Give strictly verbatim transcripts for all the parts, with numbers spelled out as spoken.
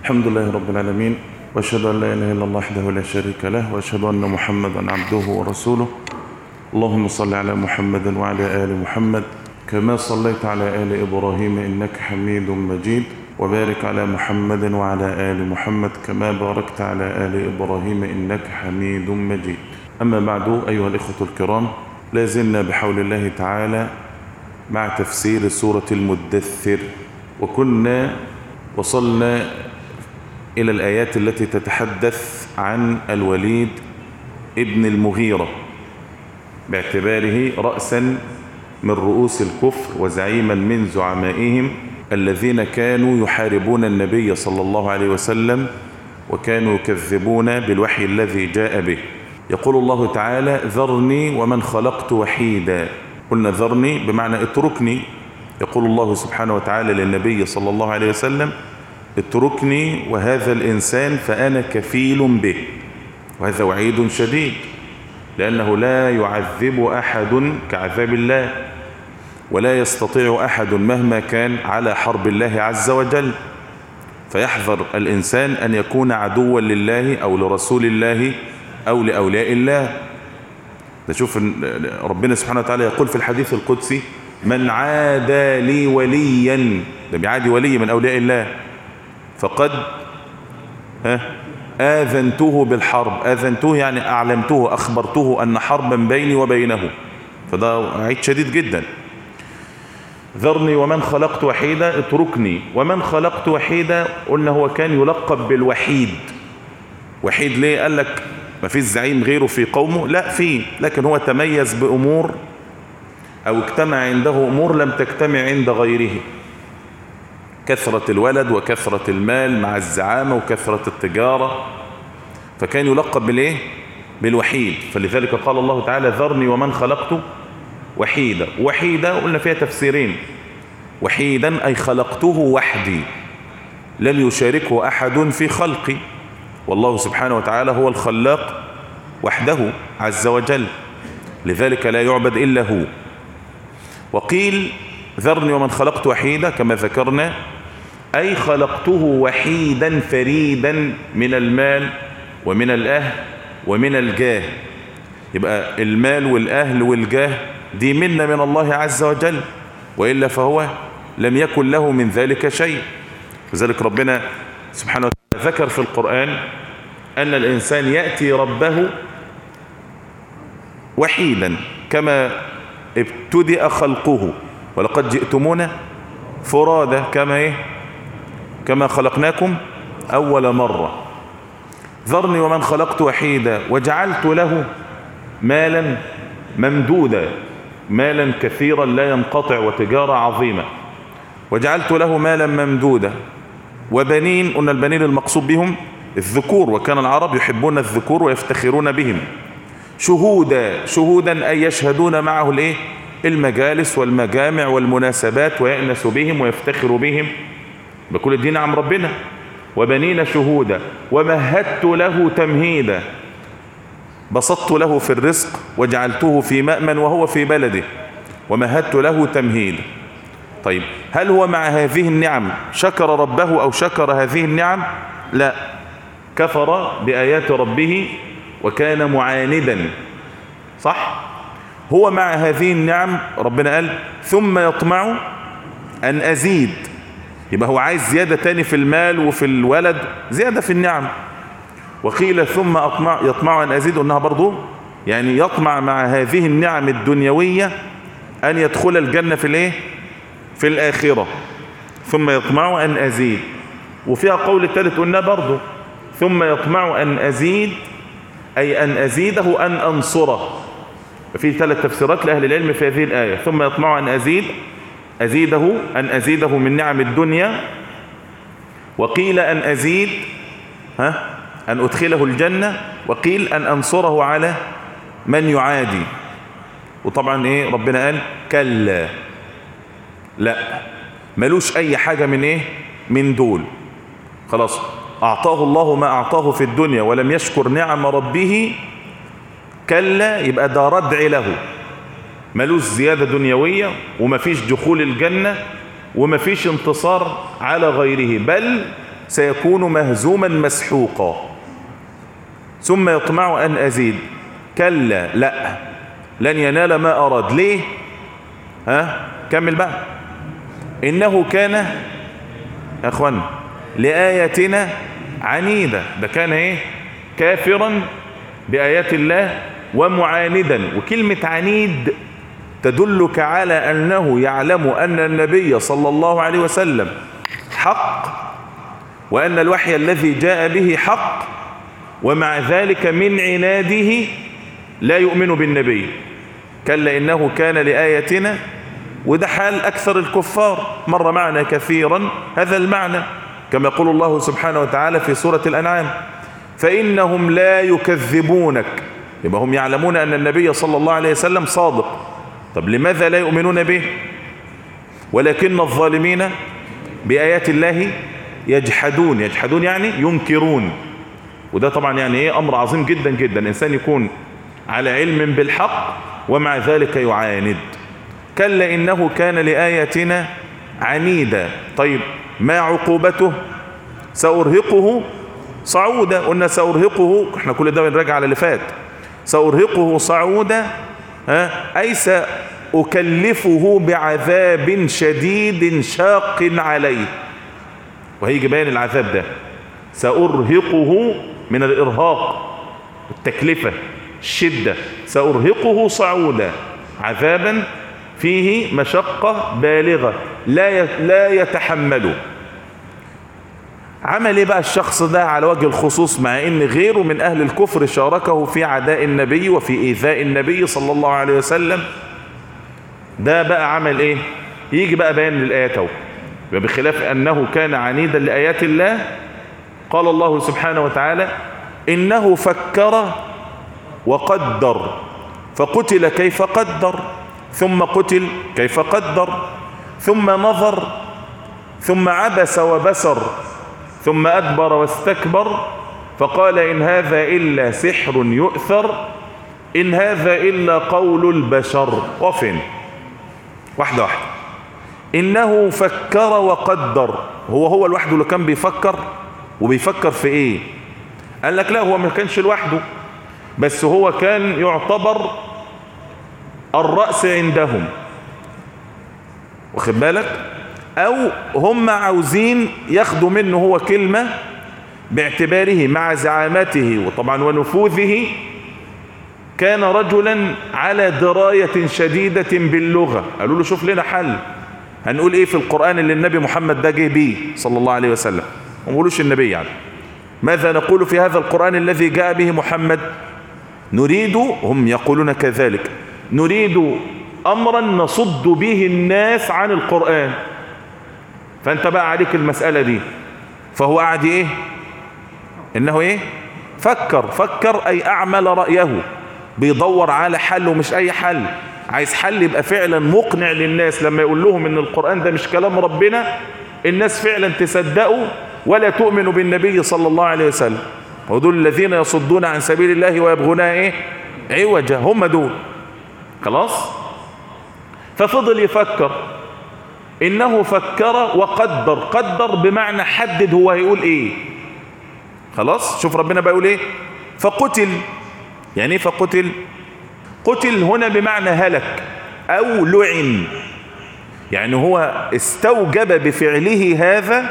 الحمد لله رب العالمين، وأشهد أن لا إله إلا الله وحده لا شريك له، وأشهد أن محمدا عبده ورسوله. اللهم صل على محمد وعلى آل محمد كما صليت على آل إبراهيم إنك حميد مجيد، وبارك على محمد وعلى آل محمد كما باركت على آل إبراهيم إنك حميد مجيد. أما بعد، أيها الإخوة الكرام، لا زلنا بحول الله تعالى مع تفسير سورة المدثر، وكنا وصلنا إلى الآيات التي تتحدث عن الوليد ابن المغيرة باعتباره رأسا من رؤوس الكفر وزعيما من زعمائهم الذين كانوا يحاربون النبي صلى الله عليه وسلم وكانوا يكذبون بالوحي الذي جاء به. يقول الله تعالى: ذرني ومن خلقت وحيدا. قلنا ذرني بمعنى اتركني. يقول الله سبحانه وتعالى للنبي صلى الله عليه وسلم: اتركني وهذا الإنسان فأنا كفيل به. وهذا وعيد شديد، لأنه لا يعذب أحد كعذاب الله، ولا يستطيع أحد مهما كان على حرب الله عز وجل. فيحذر الإنسان أن يكون عدوا لله أو لرسول الله أو لأولياء الله. نشوف ربنا سبحانه وتعالى يقول في الحديث القدسي: من عادى لي وليا، ده بيعادي ولي من أولياء الله، فقد ها آذنته بالحرب. آذنته يعني أعلمته، أخبرته أن حربا بيني وبينه. فده وعيد شديد جدا. ذرني ومن خلقت وحيدا، اتركني. ومن خلقت وحيدا قلنا هو كان يلقب بالوحيد. وحيد ليه؟ قال لك ما فيش زعيم غيره في قومه، لا فيه، لكن هو تميز بأمور أو اجتمع عنده أمور لم تجتمع عند غيره: كثرة الولد وكثرة المال مع الزعامة وكثرة التجارة. فكان يلقب بالإيه؟ بالوحيد. فلذلك قال الله تعالى: ذرني ومن خلقت وحيدا. وحيدا قلنا فيها تفسيرين: وحيدا أي خلقته وحدي، لم يشاركه أحد في خلقي، والله سبحانه وتعالى هو الخلاق وحده عز وجل، لذلك لا يعبد إلا هو. وقيل ذرني ومن خلقت وحيدا كما ذكرنا أي خلقته وحيدا فريدا من المال ومن الأهل ومن الجاه. يبقى المال والأهل والجاه دي منة من الله عز وجل، وإلا فهو لم يكن له من ذلك شيء. لذلك ربنا سبحانه وتعالى ذكر في القرآن أن الإنسان يأتي ربه وحيدا كما ابتدأ خلقه، ولقد جئتمونا فرادا كما إيه؟ كما خلقناكم أول مرة. ذرني ومن خلقت وحيدا وجعلت له مالا ممدودا، مالا كثيرا لا ينقطع وتجارة عظيمة. وجعلت له مالا ممدودا وبنين. قلنا البنين المقصود بهم الذكور، وكان العرب يحبون الذكور ويفتخرون بهم. شهودا، شهودا أي يشهدون معه الايه؟ المجالس والمجامع والمناسبات، ويأنس بهم ويفتخر بهم. بكل دي نعم ربنا. وبنين شهودا ومهدت له تمهيدا، بسطت له في الرزق وجعلته في مأمن وهو في بلده، ومهدت له تمهيدا. طيب، هل هو مع هذه النعم شكر ربه أو شكر هذه النعم؟ لا، كفر بآيات ربه وكان معاندا. صح؟ هو مع هذه النعم ربنا قال: ثم يطمع أن أزيد. يبقى هو عايز زيادة تاني في المال وفي الولد، زيادة في النعم. وقيل ثم أطمع يطمع أن أزيد، أنها برضو يعني يطمع مع هذه النعم الدنيوية أن يدخل الجنة في الايه؟ في الآخرة. ثم يطمع أن أزيد. وفيها قول الثالث قلنا برضو: ثم يطمع أن أزيد أي أن أزيده أن أنصره. في ثلاث تفسيرات لأهل العلم في هذه الآية: ثم يطمع أن أزيد، أزيده أن أزيده من نعم الدنيا. وقيل أن أزيد ها أن أدخله الجنة. وقيل أن أنصره على من يعادي. وطبعا إيه ربنا قال؟ كلا، لا، ملوش أي حاجة من إيه؟ من دول. خلاص، أعطاه الله ما أعطاه في الدنيا ولم يشكر نعم ربه، كلا، يبقى ده ردع له، ملوش زيادة دنيوية ومفيش دخول الجنة ومفيش انتصار على غيره، بل سيكون مهزوما مسحوقا ثم يطمع أن أزيد. كلا لا، لن ينال ما أراد. ليه؟ ها كمل بقى. إنه كان يا أخوان لآياتنا عنيدا. ده كان إيه؟ كافرا بآيات الله ومعاندا. وكلمة عنيد تدلك على أنه يعلم أن النبي صلى الله عليه وسلم حق، وأن الوحي الذي جاء به حق، ومع ذلك من عناده لا يؤمن بالنبي. كلا إنه كان لآياتنا. وده حال أكثر الكفار، مر معنا كثيرا هذا المعنى، كما يقول الله سبحانه وتعالى في سورة الأنعام: فإنهم لا يكذبونك. يبقى هم يعلمون أن النبي صلى الله عليه وسلم صادق. طب لماذا لا يؤمنون به؟ ولكن الظالمين بآيات الله يجحدون. يجحدون يعني ينكرون. وده طبعا يعني ايه امر عظيم جدا جدا، الانسان يكون على علم بالحق ومع ذلك يعاند. كلا انه كان لآياتنا عنيدا. طيب ما عقوبته؟ سأرهقه صعودا. قلنا سأرهقه، احنا كل ده بنراجع على اللي فات. سأرهقه صعودا، ها اي سأكلفه بعذاب شديد شاق عليه. وهيجي بيان العذاب ده. سأرهقه من الإرهاق، التكلفة، الشدة. سأرهقه صعودا، عذابا فيه مشقة بالغة لا لا يتحمله. عمل ايه بقى الشخص ده على وجه الخصوص، مع ان غيره من اهل الكفر شاركه في عداء النبي وفي ايذاء النبي صلى الله عليه وسلم؟ ده بقى عمل ايه؟ يجي بقى بيان للآيات اهو. بخلاف انه كان عنيدا لآيات الله، قال الله سبحانه وتعالى: إنه فكر وقدر فقتل كيف قدر، ثم قتل كيف قدر، ثم نظر، ثم عبس وبسر، ثم أدبر واستكبر، فقال إن هذا إلا سحر يؤثر، إن هذا إلا قول البشر. وفين واحدة واحدة. إنه فكر وقدر، هو هو لوحده اللي كان بيفكر؟ وبيفكر في ايه؟ قال لك لا، هو ما كانش لوحده، بس هو كان يعتبر الرأس عندهم، واخد بالك؟ او هم عاوزين ياخدوا منه هو كلمة باعتباره مع زعامته وطبعا ونفوذه كان رجلا على دراية شديدة باللغة. قالوا له شوف لنا حل، هنقول ايه في القرآن اللي النبي محمد ده جه بيه صلى الله عليه وسلم؟ ما نقولوش النبي يعني. ماذا نقول في هذا القرآن الذي جاء به محمد؟ نريد، هم يقولون كذلك، نريد أمرا نصد به الناس عن القرآن. فأنت بقى عليك المسألة دي. فهو قاعد ايه؟ إنه ايه؟ فكر. فكر أي أعمل رأيه، بيدور على حل ومش أي حل. عايز حل يبقى فعلا مقنع للناس، لما يقول لهم إن القرآن ده مش كلام ربنا الناس فعلا تصدقوا ولا تؤمنوا بالنبي صلى الله عليه وسلم. ودول الذين يصدون عن سبيل الله ويبغونها ايه؟ عوجا. هم دول. خلاص. ففضل يفكر. انه فكر وقدر. قدر بمعنى حدد هو هيقول ايه. خلاص. شوف ربنا بيقول ايه؟ فقتل. يعني ايه فقتل؟ قتل هنا بمعنى هلك او لعن، يعني هو استوجب بفعله هذا.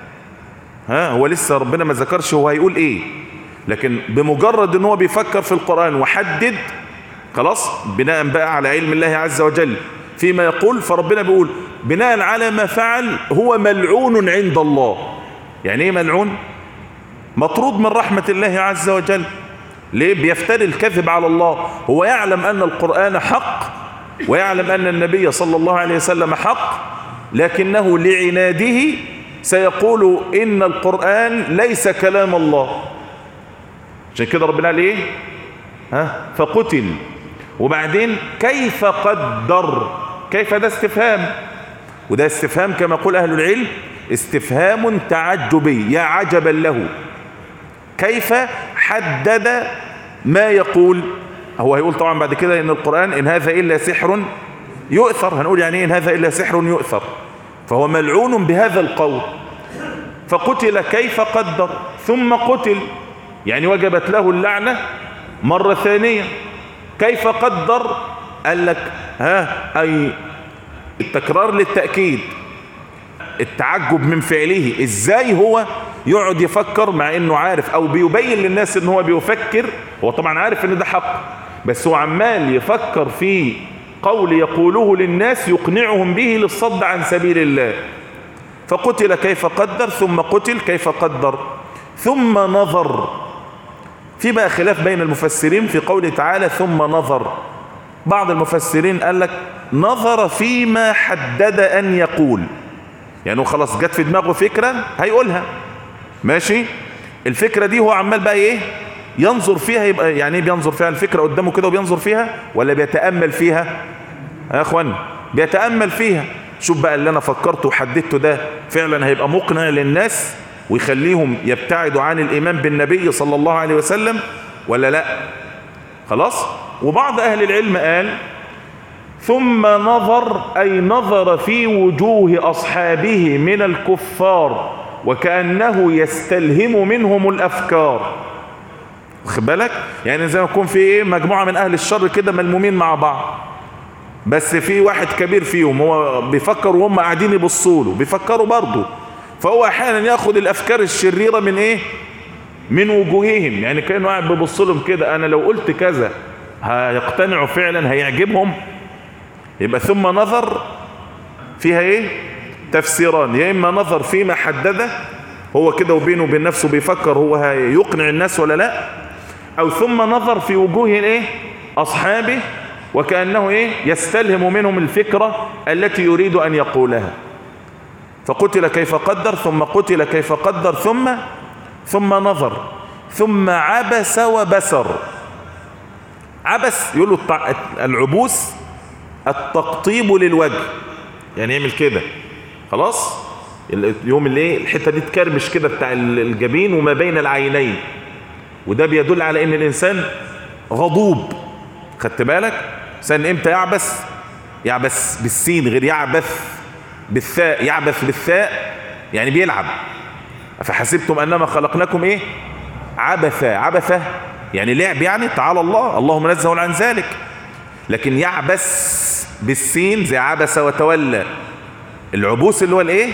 ها هو لسه ربنا ما ذكرش هو هيقول ايه، لكن بمجرد ان هو بيفكر في القرآن وحدد، خلاص بناء بقى على علم الله عز وجل فيما يقول، فربنا بيقول بناء على ما فعل هو ملعون عند الله. يعني ايه ملعون؟ مطرود من رحمة الله عز وجل. ليه؟ بيفتري الكذب على الله. هو يعلم ان القرآن حق ويعلم ان النبي صلى الله عليه وسلم حق، لكنه لعناده سيقول ان القرآن ليس كلام الله. عشان كده ربنا قال ايه؟ ها فقتل. وبعدين كيف قدر؟ كيف ده استفهام، وده استفهام كما يقول اهل العلم استفهام تعجبي، يا عجبا له. كيف حدد ما يقول؟ هو هيقول طبعا بعد كده ان القرآن ان هذا الا سحر يؤثر. هنقول يعني ان هذا الا سحر يؤثر. فهو ملعون بهذا القول. فقتل كيف قدر ثم قتل، يعني وجبت له اللعنة مرة ثانية. كيف قدر؟ قال لك ها أي التكرار للتأكيد، التعجب من فعله. ازاي هو يقعد يفكر مع انه عارف او بيبين للناس ان هو بيفكر، هو طبعا عارف ان ده حق، بس هو عمال يفكر في قول يقوله للناس يقنعهم به للصد عن سبيل الله. فقتل كيف قدر ثم قتل كيف قدر ثم نظر. في بقى خلاف بين المفسرين في قوله تعالى ثم نظر. بعض المفسرين قال لك نظر فيما حدد ان يقول، يعني خلاص جت في دماغه فكرة هيقولها، ماشي. الفكرة دي هو عمال بقى ايه ينظر فيها. يبقى يعني ايه بينظر فيها؟ الفكرة قدامه كده وبينظر فيها، ولا بيتأمل فيها يا اخوان؟ بيتأمل فيها. شوف بقى اللي انا فكرته وحددته ده فعلا هيبقى مقنع للناس ويخليهم يبتعدوا عن الايمان بالنبي صلى الله عليه وسلم ولا لا؟ خلاص. وبعض اهل العلم قال ثم نظر أي نظر في وجوه أصحابه من الكفار وكأنه يستلهم منهم الأفكار. واخد بالك؟ يعني زي ما يكون في ايه مجموعة من أهل الشر كده ملمومين مع بعض، بس في واحد كبير فيهم هو بيفكر وهم قاعدين يبصوا له بيفكروا برضه، فهو أحيانا ياخد الأفكار الشريرة من ايه من وجوههم، يعني كأنه قاعد بيبص لهم كده أنا لو قلت كذا هيقتنعوا فعلا هيعجبهم. يبقى ثم نظر فيها ايه تفسيران، يا اما نظر فيما حدده هو كده وبينه وبين نفسه بيفكر هو هيقنع الناس ولا لا، او ثم نظر في وجوه ايه اصحابه وكأنه ايه يستلهم منهم الفكرة التي يريد ان يقولها. فقتل كيف قدر ثم قتل كيف قدر ثم ثم نظر ثم عبس وبسر. عبس يقول له العبوس التقطيب للوجه، يعني يعمل كده خلاص اليوم اللي ايه الحته دي تكرمش كده بتاع الجبين وما بين العينين، وده بيدل على ان الانسان غضوب. خدت بالك؟ انسان امتى يعبس؟ يعبس بالسين غير يعبث بالثاء. يعبث بالثاء يعني بيلعب. فحسبتم انما خلقناكم ايه عبثا. عبثة يعني لعب، يعني تعالى الله الله منزه عن ذلك. لكن يعبس بالسين زي عبس وتولى. العبوس اللي هو الايه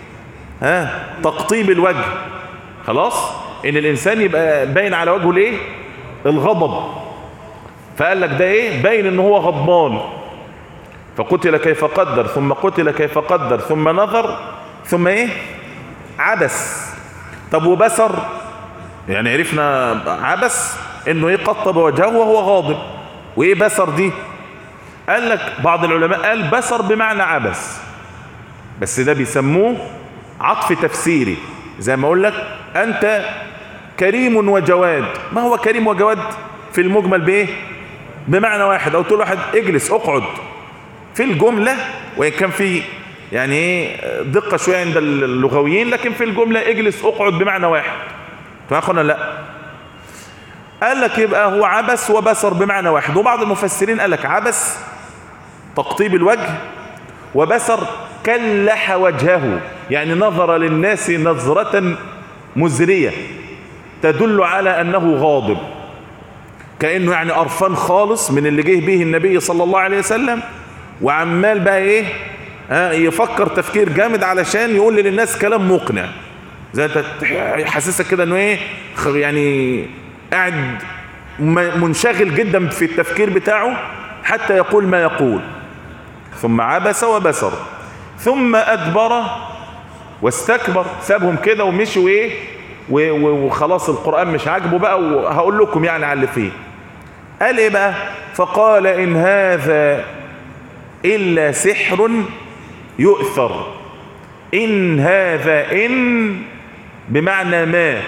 ها تقطيب الوجه. خلاص ان الانسان يبقى باين على وجهه الايه الغضب، فقال لك ده ايه باين ان هو غضبان. فقتل كيف قدر ثم قتل كيف قدر ثم نظر ثم ايه عبس. طب وبسر؟ يعني عرفنا عبس انه ايه قطب وجهه وهو غاضب. وايه بسر دي؟ قال لك بعض العلماء قال بسر بمعنى عبس، بس ده بيسموه عطف تفسيري. زي ما اقول لك انت كريم وجواد، ما هو كريم وجواد في المجمل بايه بمعنى واحد، او تقول واحد اجلس اقعد في الجملة، وان كان في يعني ايه دقة شوية عند اللغويين، لكن في الجملة اجلس اقعد بمعنى واحد. فاخونا لا، قال لك يبقى هو عبس وبسر بمعنى واحد. وبعض المفسرين قال لك عبس تقطيب الوجه، وبسر كلح وجهه، يعني نظر للناس نظرة مزرية تدل على أنه غاضب، كأنه يعني قرفان خالص من اللي جه به النبي صلى الله عليه وسلم، وعمال بقى ايه ها يفكر تفكير جامد علشان يقول للناس كلام مقنع، زي يحسسك كده انه ايه يعني قاعد منشغل جدا في التفكير بتاعه حتى يقول ما يقول. ثم عبس وبسر ثم أدبر واستكبر، سابهم كده ومشوا ايه وخلاص القرآن مش عاجبه بقى، وهقول لكم يعني على اللي فيه. قال ايه بقى؟ فقال إن هذا إلا سحر يؤثر. إن هذا إن بمعنى ما،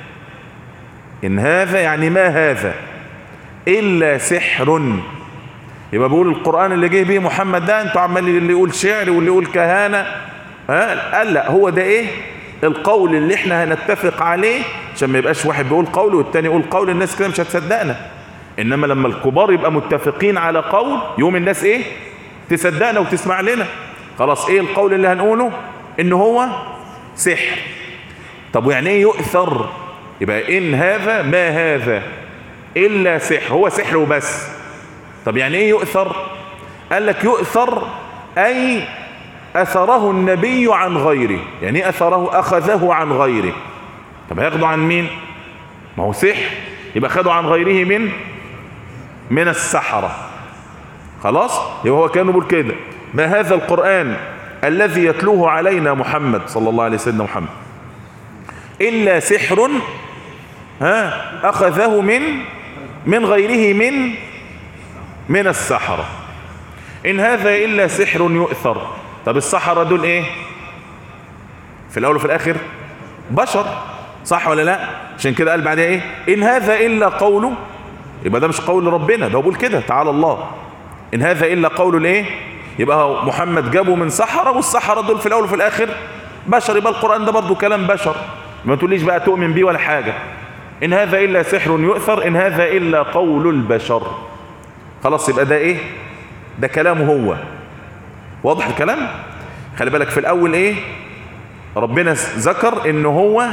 إن هذا يعني ما هذا إلا سحر. يبقى بيقول القرآن اللي جه به محمد ده انتوا عمال اللي يقول شعر واللي يقول كهانة، ها قال لا هو ده ايه القول اللي احنا هنتفق عليه، عشان ما يبقاش واحد بيقول قول والتاني يقول قول، الناس كده مش هتصدقنا. انما لما الكبار يبقى متفقين على قول يوم الناس ايه تصدقنا وتسمع لنا. خلاص ايه القول اللي هنقوله؟ ان هو سحر. طب ويعني ايه يؤثر؟ يبقى ان هذا ما هذا الا سحر، هو سحر وبس. طب يعني ايه يؤثر؟ قال لك يؤثر اي اثره النبي عن غيره. يعني ايه اثره؟ اخذه عن غيره. طب هياخده عن مين؟ ما هو سحر، يبقى خده عن غيره من من السحرة. خلاص، يبقى هو كانوا بيقول كده: ما هذا القرآن الذي يتلوه علينا محمد صلى الله عليه وسلم محمد إلا سحر ها أخذه من من غيره من من السحرة. إن هذا إلا سحر يؤثر. طب السحرة دول إيه؟ في الأول وفي الآخر بشر، صح ولا لا؟ عشان كده قال بعدها إيه؟ إن هذا إلا قوله، يبقى ده مش قول ربنا، ده بقول كده تعالى الله. إن هذا إلا قوله الإيه؟ يبقى محمد جابه من سحرة، والسحرة دول في الأول وفي الآخر بشر، يبقى القرآن ده برضو كلام بشر، ما تقوليش بقى تؤمن بيه ولا حاجة. إن هذا إلا سحر يؤثر، إن هذا إلا قول البشر. خلاص، يبقى ده إيه؟ ده كلامه هو. واضح الكلام؟ خلي بالك في الأول إيه؟ ربنا ذكر إنه هو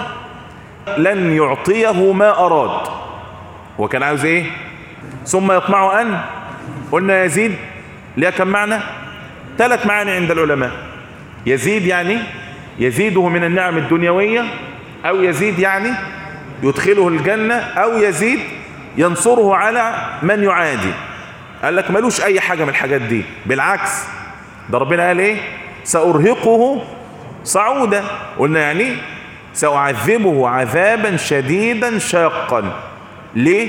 لن يعطيه ما أراد. هو كان عاوز إيه؟ ثم يطمع أن، قلنا يزيد ليه كم معنى؟ ثلاث معاني عند العلماء. يزيد يعني يزيده من النعم الدنيوية، أو يزيد يعني يدخله الجنة، أو يزيد ينصره على من يعادي. قال لك ملوش أي حاجة من الحاجات دي، بالعكس ده ربنا قال إيه؟ سأرهقه صعودا. قلنا يعني سأعذبه عذابا شديدا شاقا. ليه؟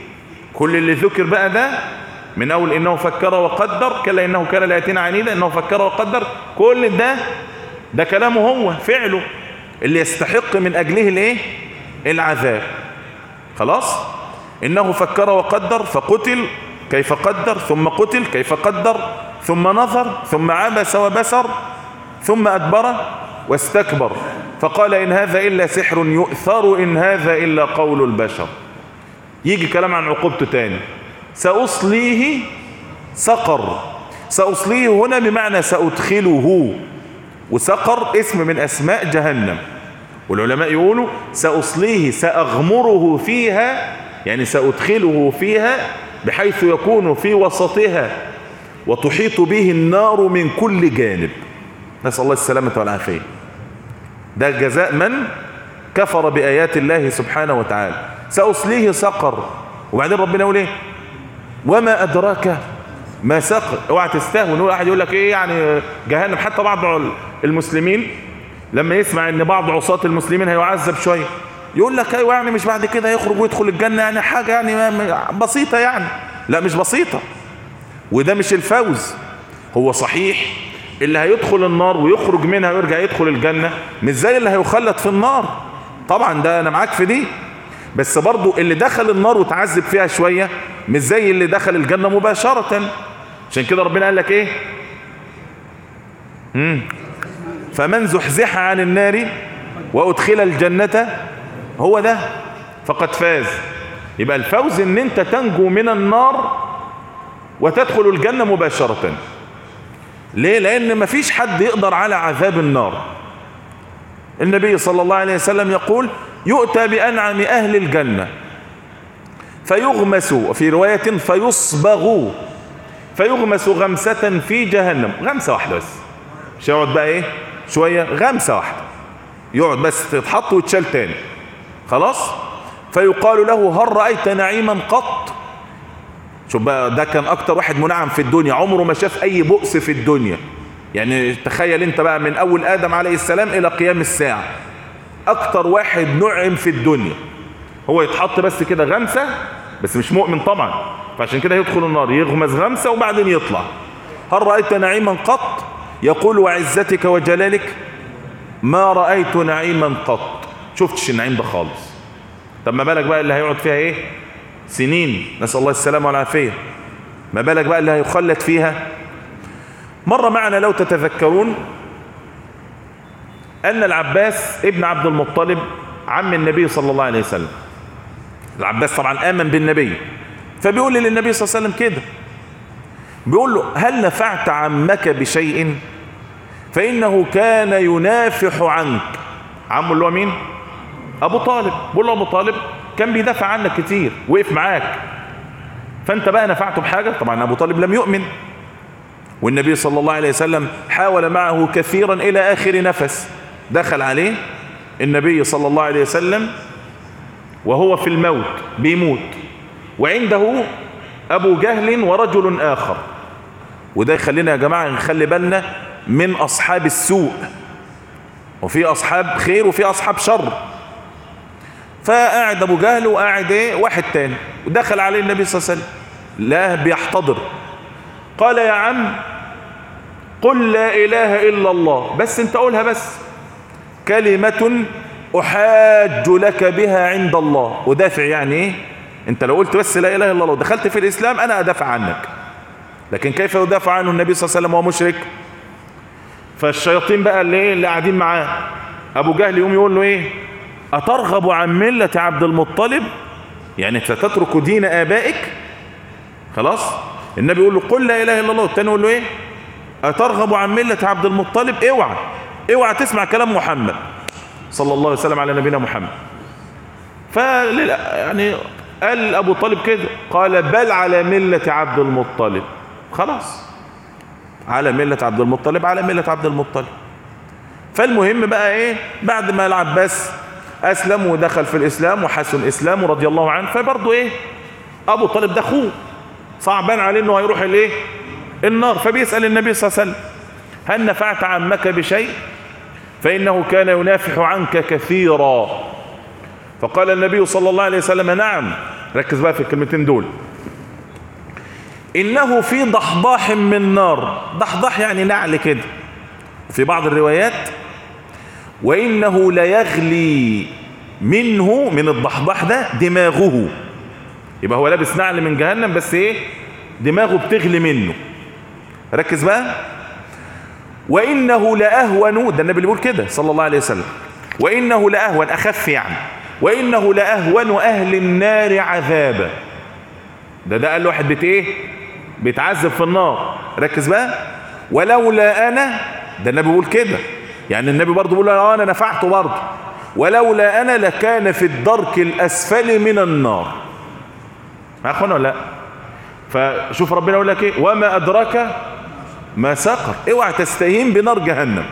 كل اللي ذكر بقى ده من أول إنه فكر وقدر، كلا إنه كان لآياتنا عنيدا، إنه فكر وقدر، كل ده ده كلامه هو، فعله اللي يستحق من أجله الإيه؟ العذاب. خلاص؟ إنه فكر وقدر فقتل كيف قدر، ثم قتل كيف قدر، ثم نظر، ثم عبس وبسر، ثم أدبر واستكبر، فقال إن هذا إلا سحر يؤثر، إن هذا إلا قول البشر. يجي كلام عن عقوبته تاني: سأصليه سقر. سأصليه هنا بمعنى سأدخله، وسقر اسم من أسماء جهنم. والعلماء يقولوا سأصليه سأغمره فيها، يعني سأدخله فيها بحيث يكون في وسطها وتحيط به النار من كل جانب. نسأل الله السلامة والعافية. ده جزاء من كفر بآيات الله سبحانه وتعالى. سأصليه سقر. وبعدين ربنا يقول ايه؟ وما أدراك ما سقر. اوعى تستهون. نقول واحد يقول لك ايه يعني جهنم. حتى بعض المسلمين لما يسمع ان بعض عصاة المسلمين هيعذب شويه يقول لك ايوه يعني مش بعد كده يخرج ويدخل الجنه، يعني حاجه يعني بسيطه يعني. لا مش بسيطه، وده مش الفوز. هو صحيح اللي هيدخل النار ويخرج منها ويرجع يدخل الجنه مش زي اللي هيخلد في النار، طبعا ده انا معاك في دي، بس برضو اللي دخل النار وتعذب فيها شويه مش زي اللي دخل الجنه مباشره. عشان كده ربنا قال لك ايه؟ امم فمن زحزح عن النار وادخل الجنة هو ده فقد فاز. يبقى الفوز ان انت تنجو من النار وتدخل الجنة مباشرة. ليه؟ لان مفيش حد يقدر على عذاب النار. النبي صلى الله عليه وسلم يقول يؤتى بأنعم اهل الجنة فيغمس، وفي رواية فيصبغ، فيغمس غمسة في جهنم. غمسة واحدة بس، مش يقعد بقى ايه شوية، غمسة واحدة يقعد بس تتحط وتشال تاني. خلاص؟ فيقال له هل رأيت نعيما قط؟ شوف بقى، ده كان اكتر واحد منعم في الدنيا، عمره ما شاف اي بؤس في الدنيا. يعني تخيل انت بقى من اول ادم عليه السلام الى قيام الساعة، اكتر واحد نعم في الدنيا. هو يتحط بس كده غمسة، بس مش مؤمن طبعا، فعشان كده يدخل النار يغمز غمسة وبعدين يطلع. هل رأيت نعيما قط؟ يقول وعزتك وجلالك ما رأيت نعيما قط. شفتش النعيم ده خالص. طب ما بالك بقى اللي هيقعد فيها ايه سنين، نسأل الله السلامة والعافية. ما بالك بقى اللي هيخلد فيها. مرة معنا لو تتذكرون أن العباس ابن عبد المطلب عم النبي صلى الله عليه وسلم، العباس طبعا آمن بالنبي، فبيقول للنبي صلى الله عليه وسلم كده، بيقول له هل نفعت عمك بشيء فإنه كان ينافح عنك. عمه اللي هو مين؟ ابو طالب. بقول له ابو طالب كان بيدافع عنك كتير، وقف معاك، فانت بقى نفعته بحاجة؟ طبعا ابو طالب لم يؤمن، والنبي صلى الله عليه وسلم حاول معه كثيرا الى اخر نفس. دخل عليه النبي صلى الله عليه وسلم وهو في الموت بيموت، وعنده ابو جهل ورجل اخر. وده يخلينا يا جماعة نخلي بالنا من اصحاب السوء، وفي اصحاب خير وفي اصحاب شر. فقاعد ابو جهل وقاعد ايه واحد تاني، ودخل عليه النبي صلى الله عليه وسلم لا بيحتضر. قال يا عم قل لا اله الا الله، بس انت قولها بس، كلمة احاج لك بها عند الله. ودافع يعني ايه؟ انت لو قلت بس لا اله الا الله ودخلت في الاسلام انا ادافع عنك. لكن كيف يدافع عنه النبي صلى الله عليه وسلم وهو مشرك؟ فالشياطين بقى اللي ايه اللي قاعدين معاه، ابو جهل يقوم يقول له ايه؟ اترغب عن ملة عبد المطلب؟ يعني ستترك دين ابائك؟ خلاص النبي يقول له قل لا اله الا الله، والتاني يقول له ايه؟ اترغب عن ملة عبد المطلب؟ اوعى اوعى تسمع كلام محمد صلى الله عليه وسلم على نبينا محمد. ف يعني قال ابو طالب كده، قال بل على ملة عبد المطلب. خلاص على ملة عبد المطلب، على ملة عبد المطلب. فالمهم بقى ايه، بعد ما العباس اسلم ودخل في الاسلام وحسن اسلامه رضي الله عنه، فبرضه ايه ابو طالب ده اخوه صعبان عليه انه هيروح الايه النار. فبيسأل النبي صلى الله عليه وسلم هل نفعت عمك بشيء؟ فإنه كان ينافح عنك كثيرا. فقال النبي صلى الله عليه وسلم نعم. ركز بقى في الكلمتين دول، إنه في ضحضاح من نار. ضحضاح يعني نعل كده. في بعض الروايات وإنه ليغلي منه، من الضحضاح ده، دماغه. يبقى هو لابس نعل من جهنم بس ايه دماغه بتغلي منه. ركز بقى، وإنه لأهون، ده النبي اللي بيقول كده صلى الله عليه وسلم، وإنه لأهون أخف يعني، وإنه لأهون أهل النار عذابا. ده ده قال له واحد بت ايه بيتعذب في النار. ركز بقى، ولولا أنا، ده النبي بيقول كده، يعني النبي برضه بيقول له أنا نفعته برضه، ولولا أنا لكان في الدرك الأسفل من النار. ها أخوانا ولا لا؟ فشوف ربنا يقول لك ايه، وما أدراك ما سقر. اوعى تستهين بنار جهنم.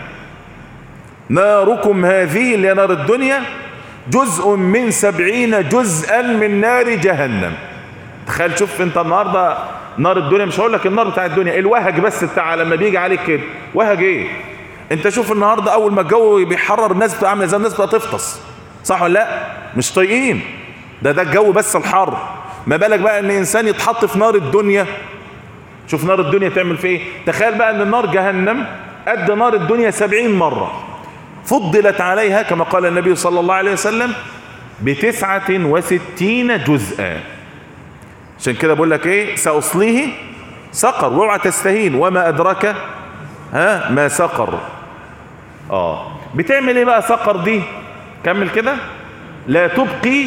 ناركم هذه اللي هي نار الدنيا جزء من سبعين جزءا من نار جهنم. تخيل، شوف انت النهارده نار الدنيا، مش هقول لك النار بتاع الدنيا، الوهج بس بتاع لما بيجي عليك كده، وهج ايه؟ انت شوف النهارده اول ما الجو بيحرر الناس بتبقى عامله زي الناس بتبقى تفطس، صح ولا لا؟ مش طايقين. ده ده الجو بس الحر، ما بالك بقى ان انسان يتحط في نار الدنيا. شوف نار الدنيا تعمل فيه ايه. تخيل بقى ان نار جهنم قد نار الدنيا سبعين مرة، فضلت عليها كما قال النبي صلى الله عليه وسلم بتسعة وستين جزءا. عشان كده بقول لك ايه، سأصليه سقر. واوعى تستهين، وما أدرك ها ما سقر. اه بتعمل ايه بقى سقر دي؟ كمل كده، لا تبقي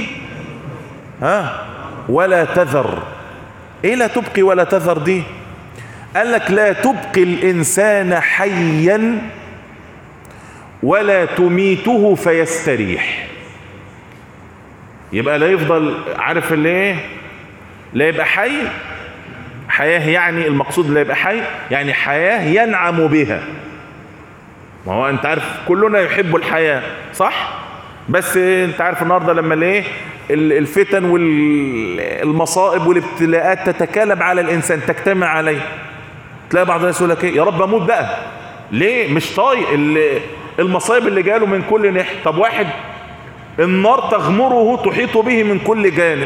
ها ولا تذر. ايه لا تبقي ولا تذر دي؟ قال لك لا تبقي الانسان حيا ولا تميته فيستريح. يبقى لا يفضل عارف اللي ايه، لا يبقى حي حياة، يعني المقصود لا يبقى حي يعني حياة ينعم بها. ما هو انت عارف كلنا يحب الحياة صح، بس انت عارف النهارده لما الايه الفتن والمصائب والابتلاءات تتكالب على الانسان تجتمع عليه، تلاقي بعض الناس يقول لك ايه، يا رب اموت بقى. ليه؟ مش طايق المصايب اللي جاله من كل ناحيه. طب واحد النار تغمره تحيط به من كل جانب،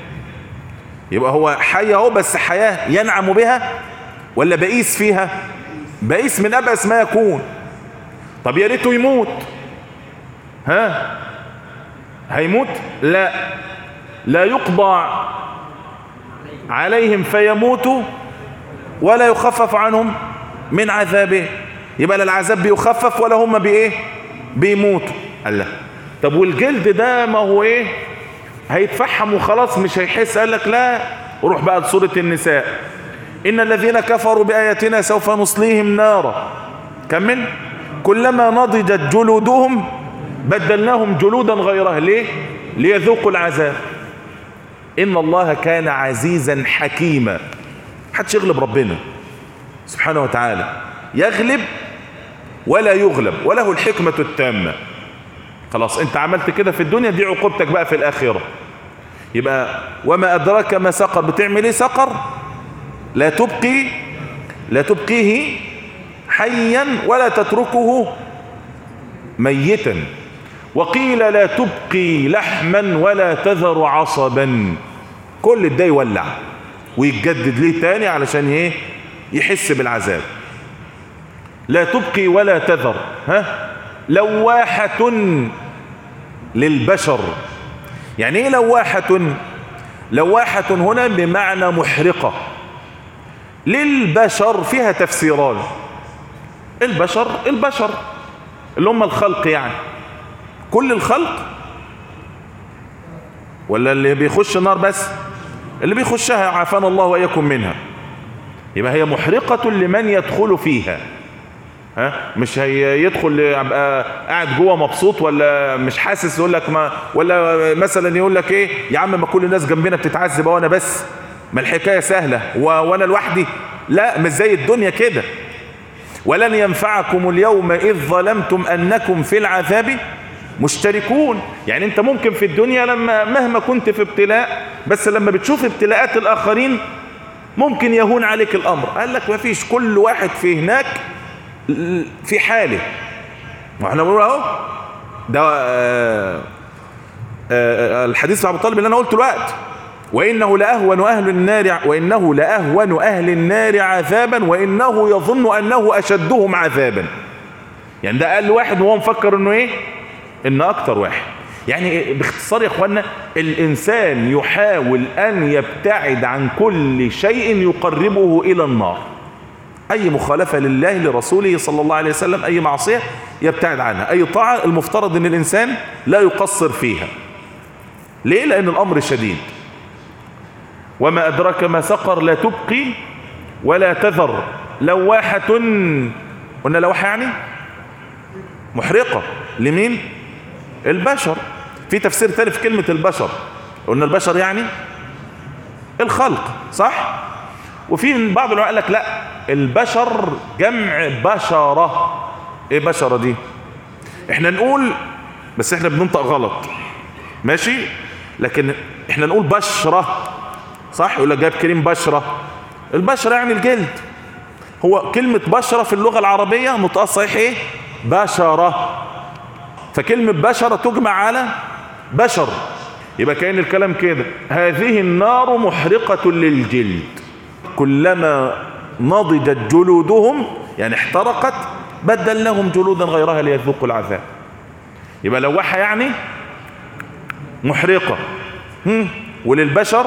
يبقى هو حي اهو، بس حياه ينعم بها ولا بئيس فيها؟ بئيس من ابأس ما يكون. طب يا ريته يموت، ها هيموت؟ لا، لا يقضى عليهم فيموتوا ولا يخفف عنهم من عذابه. يبقى لا العذاب بيخفف ولا هم بايه بيموتوا. قال لا، طب والجلد ده ما هو ايه هيتفحم وخلاص مش هيحس. قال لك لا، وروح بقى لسورة النساء، ان الذين كفروا بآياتنا سوف نصليهم نارا. كمل، كلما نضجت جلودهم بدلناهم جلودا غيرها. ليه؟ ليذوقوا العذاب. إن الله كان عزيزا حكيما. محدش يغلب ربنا سبحانه وتعالى، يغلب ولا يغلب، وله الحكمة التامة. خلاص انت عملت كده في الدنيا، دي عقوبتك بقى في الآخرة. يبقى وما أدراك ما سقر، بتعمل ايه سقر؟ لا تبقي لا تبقيه حيا ولا تتركه ميتا. وقيل لا تبقي لحما ولا تذر عصبا. كل ده يولع ويتجدد ليه تاني علشان ايه؟ يحس بالعذاب. لا تبقي ولا تذر. ها؟ لواحة للبشر. يعني ايه لواحة؟ لواحة هنا بمعنى محرقة. للبشر فيها تفسيران. البشر البشر اللي هم الخلق، يعني كل الخلق، ولا اللي بيخش النار بس؟ اللي بيخشها عافانا الله وإياكم منها. يبقى هي محرقة لمن يدخل فيها. ها؟ مش هيدخل يبقى قاعد جوه مبسوط ولا مش حاسس، يقول لك ما، ولا مثلا يقول لك ايه يا عم ما كل الناس جنبنا بتتعذب وانا بس، ما الحكايه سهله وانا لوحدي. لا، مش زي الدنيا كده. ولن ينفعكم اليوم اذ ظلمتم انكم في العذاب مشتركون. يعني انت ممكن في الدنيا لما مهما كنت في ابتلاء، بس لما بتشوف ابتلاءات الاخرين ممكن يهون عليك الامر. قال لك ما فيش، كل واحد في هناك في حاله. واحنا بنقول اهو ده آآ آآ الحديث بتاع ابو طالب اللي انا قلته الوقت، وانه لاهون اهل النار وانه لاهون اهل النار عذابا وانه يظن انه اشدهم عذابا. يعني ده قال واحد وهو مفكر انه ايه؟ ان اكتر واحد. يعني باختصار يا اخوانا، الانسان يحاول ان يبتعد عن كل شيء يقربه الى النار. اي مخالفة لله لرسوله صلى الله عليه وسلم، اي معصية يبتعد عنها، اي طاعة المفترض ان الانسان لا يقصر فيها. ليه؟ لان الامر شديد. وما ادراك ما سقر، لا تبقي ولا تذر. لواحة، قلنا لواحة يعني محرقة. لمين؟ البشر. في تفسير ثاني في كلمة البشر، قلنا البشر يعني الخلق، صح؟ وفي من بعض العلماء قال لك لا، البشر جمع بشرة. ايه بشرة دي؟ احنا نقول، بس احنا بننطق غلط، ماشي؟ لكن احنا نقول بشرة، صح؟ يقول لك جايب كريم بشرة. البشرة يعني الجلد. هو كلمة بشرة في اللغة العربية نطقها صحيح ايه؟ بشرة. فكلمة بشرة تجمع على بشر. يبقى كأن الكلام كده، هذه النار محرقة للجلد، كلما نضجت جلودهم يعني احترقت بدلناهم جلودا غيرها ليذوقوا العذاب. يبقى لوحة يعني محرقة. هم. وللبشر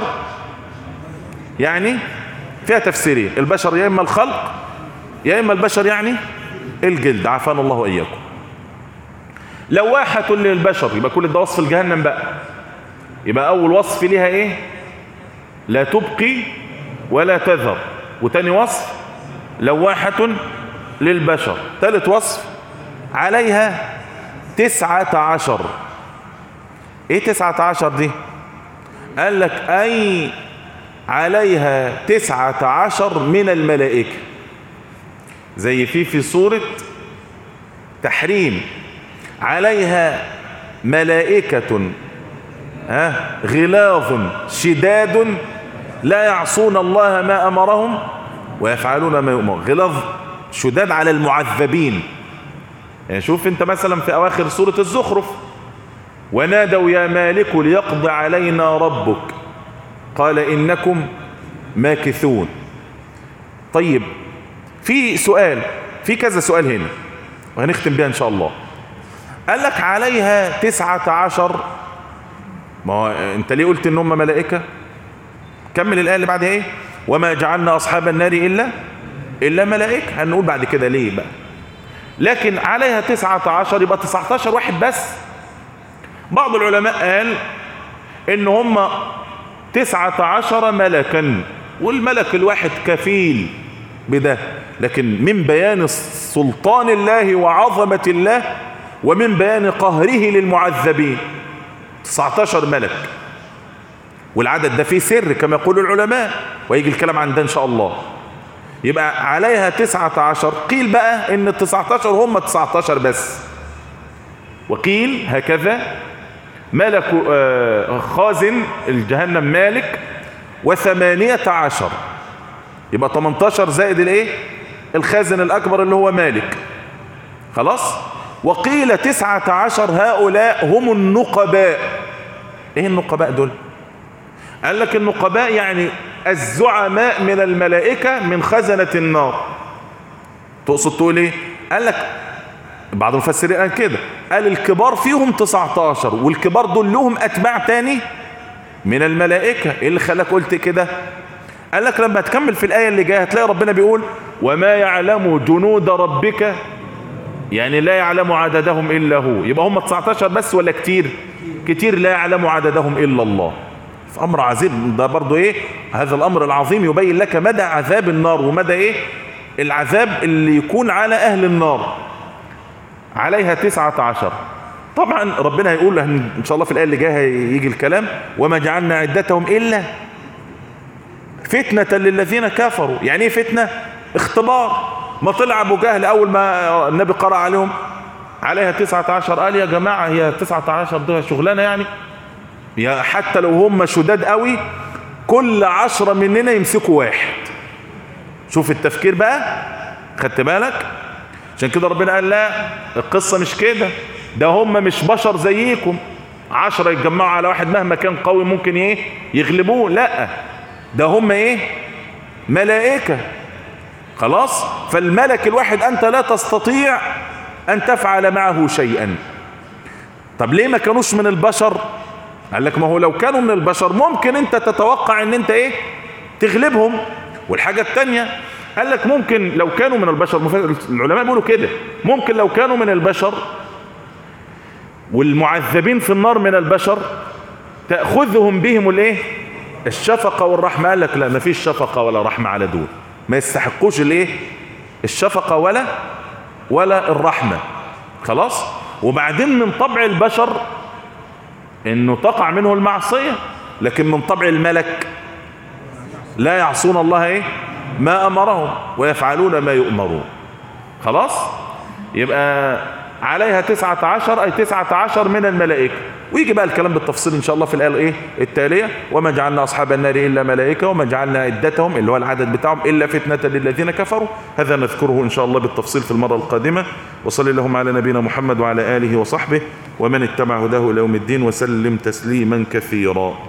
يعني فيها تفسيرين، البشر يا اما الخلق يا اما البشر يعني الجلد، عافانا الله واياكم. لواحة للبشر، يبقى كل ده وصف الجهنم بقى. يبقى اول وصف ليها ايه؟ لا تبقي ولا تذر. وتاني وصف لواحة للبشر. ثالث وصف عليها تسعة عشر. ايه تسعة عشر دي؟ قال لك اي عليها تسعة عشر من الملائكة، زي في في سورة تحريم عليها ملائكة ها غلاظ شداد لا يعصون الله ما أمرهم ويفعلون ما يؤمرون. غلاظ شداد على المعذبين. يعني شوف انت مثلا في أواخر سورة الزخرف، ونادوا يا مالك ليقضي علينا ربك قال إنكم ماكثون. طيب في سؤال، في كذا سؤال هنا وهنختم بها إن شاء الله. قال لك عليها تسعة عشر، ما هو انت ليه قلت ان هم ملائكة؟ كمل الآية اللي بعدها ايه؟ وما جعلنا أصحاب النار إلا إلا ملائكة. هنقول بعد كده ليه بقى. لكن عليها تسعة عشر يبقى تسعة عشر واحد بس. بعض العلماء قال ان هم تسعة عشر ملكا، والملك الواحد كفيل بده. لكن من بيان سلطان الله وعظمة الله ومن بيان قهره للمعذبين تسعتاشر ملك، والعدد ده فيه سر كما يقول العلماء، ويجي الكلام عن ده إن شاء الله. يبقى عليها تسعة عشر. قيل بقى إن التسعتاشر هم تسعتاشر بس، وقيل هكذا: ملك خازن الجهنم مالك وثمانية عشر، يبقى تمنتاشر زائد الايه الخازن الأكبر اللي هو مالك. خلاص. وقيل تسعة عشر هؤلاء هم النقباء. ايه النقباء دول؟ قال لك النقباء يعني الزعماء من الملائكة من خزنة النار. تقصد تقول ايه؟ قال لك بعض المفسرين قال كده، قال الكبار فيهم تسعتاشر، والكبار دول لهم اتباع تاني من الملائكة. ايه اللي خلاك قلت كده؟ قال لك لما تكمل في الآية اللي جايه هتلاقي ربنا بيقول وما يعلم جنود ربك، يعني لا يعلم عددهم إلا هو. يبقى هم تسعتاشر بس ولا كتير؟ كتير لا يعلم عددهم إلا الله. في أمر عظيم ده برضو. ايه هذا الأمر العظيم يبين لك مدى عذاب النار، ومدى ايه العذاب اللي يكون على أهل النار. عليها تسعة عشر. طبعا ربنا هيقول ان شاء الله في الآية اللي جايه يجي الكلام وما جعلنا عدتهم إلا فتنة للذين كفروا. يعني ايه فتنة؟ اختبار. ما طلع ابو جهل اول ما النبي قرأ عليهم عليها تسعة عشر قال يا جماعة هي تسعة عشر ده شغلانة يعني؟ يا حتى لو هم شداد قوي كل عشرة مننا يمسكوا واحد. شوف التفكير بقى، خدت بالك؟ عشان كده ربنا قال لا القصة مش كده، ده هم مش بشر زيكم عشرة يتجمعوا على واحد مهما كان قوي ممكن ايه يغلبوه. لا ده هم ايه ملائكة. خلاص. فالملك الواحد انت لا تستطيع ان تفعل معه شيئا. طب ليه ما كانوش من البشر؟ قال لك ما هو لو كانوا من البشر ممكن انت تتوقع ان انت ايه تغلبهم. والحاجة التانية قال لك ممكن لو كانوا من البشر، العلماء بيقولوا كده، ممكن لو كانوا من البشر والمعذبين في النار من البشر تأخذهم بهم الايه الشفقة والرحمة. قال لك لا ما فيش شفقة ولا رحمة على دول، ما يستحقوش الايه الشفقة ولا ولا الرحمة. خلاص. وبعدين من طبع البشر انه تقع منه المعصية، لكن من طبع الملك لا يعصون الله ايه ما امرهم ويفعلون ما يؤمرون. خلاص. يبقى عليها تسعة عشر أي تسعة عشر من الملائكة. ويجي بقى الكلام بالتفصيل إن شاء الله في الآية إيه التالية وما جعلنا أصحاب النار إلا ملائكة وما جعلنا عدتهم اللي هو العدد بتاعهم إلا فتنة للذين كفروا. هذا نذكره إن شاء الله بالتفصيل في المرة القادمة. وصلي اللهم على نبينا محمد وعلى آله وصحبه ومن اتبع هداه إلى يوم الدين وسلم تسليما كثيرا.